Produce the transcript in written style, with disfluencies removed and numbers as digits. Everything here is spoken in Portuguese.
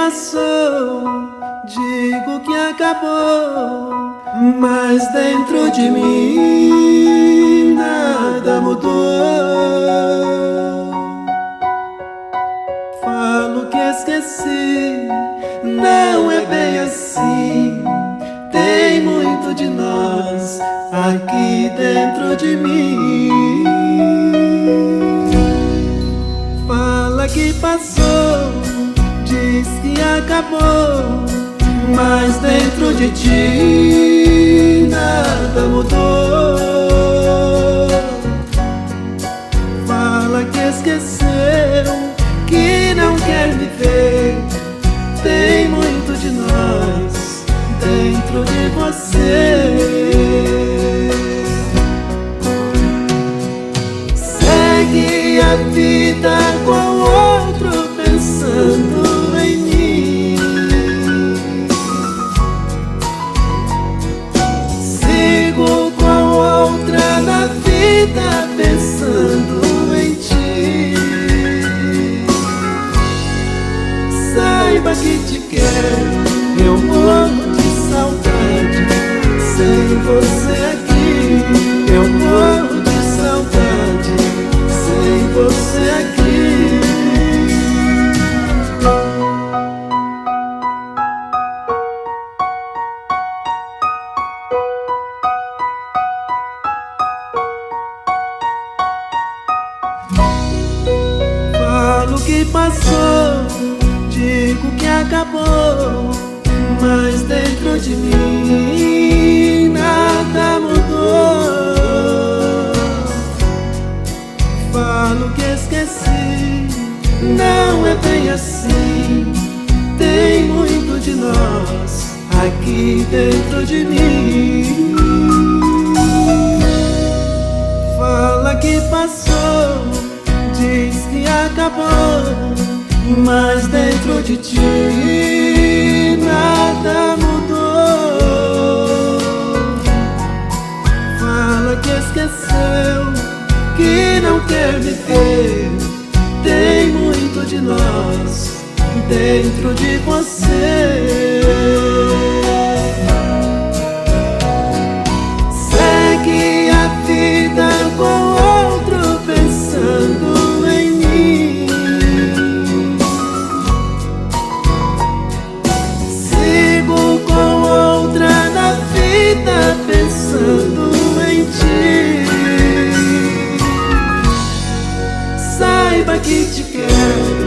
passou, digo que acabou, mas dentro de mim nada mudou. Falo que esqueci, não é bem assim. Tem muito de nós aqui dentro de mim. Fala que passou, diz que acabou, mas dentro de ti nada mudou. Fala que esqueceu, que não quer me ver. Tem muito de nós dentro de você. Segue a vida com outro pensando em mim. Sigo com outra na vida pensando em ti. Saiba que te quero, eu morro de saudade. Sem você aqui, eu morro de saudade. Sem você aqui. Falo que passou, digo que acabou, mas dentro de mim nada mudou. Falo que esqueci, não é bem assim. Tem muito de nós aqui dentro de mim. Fala que passou, diz que acabou, mas dentro de ti nada mudou. Fala que esqueceu, que não quer me ver. Tem muito de nós dentro de você. Segue a vida com outro pensando em mim. Sigo com outra na vida pensando em ti. Saiba que te quero,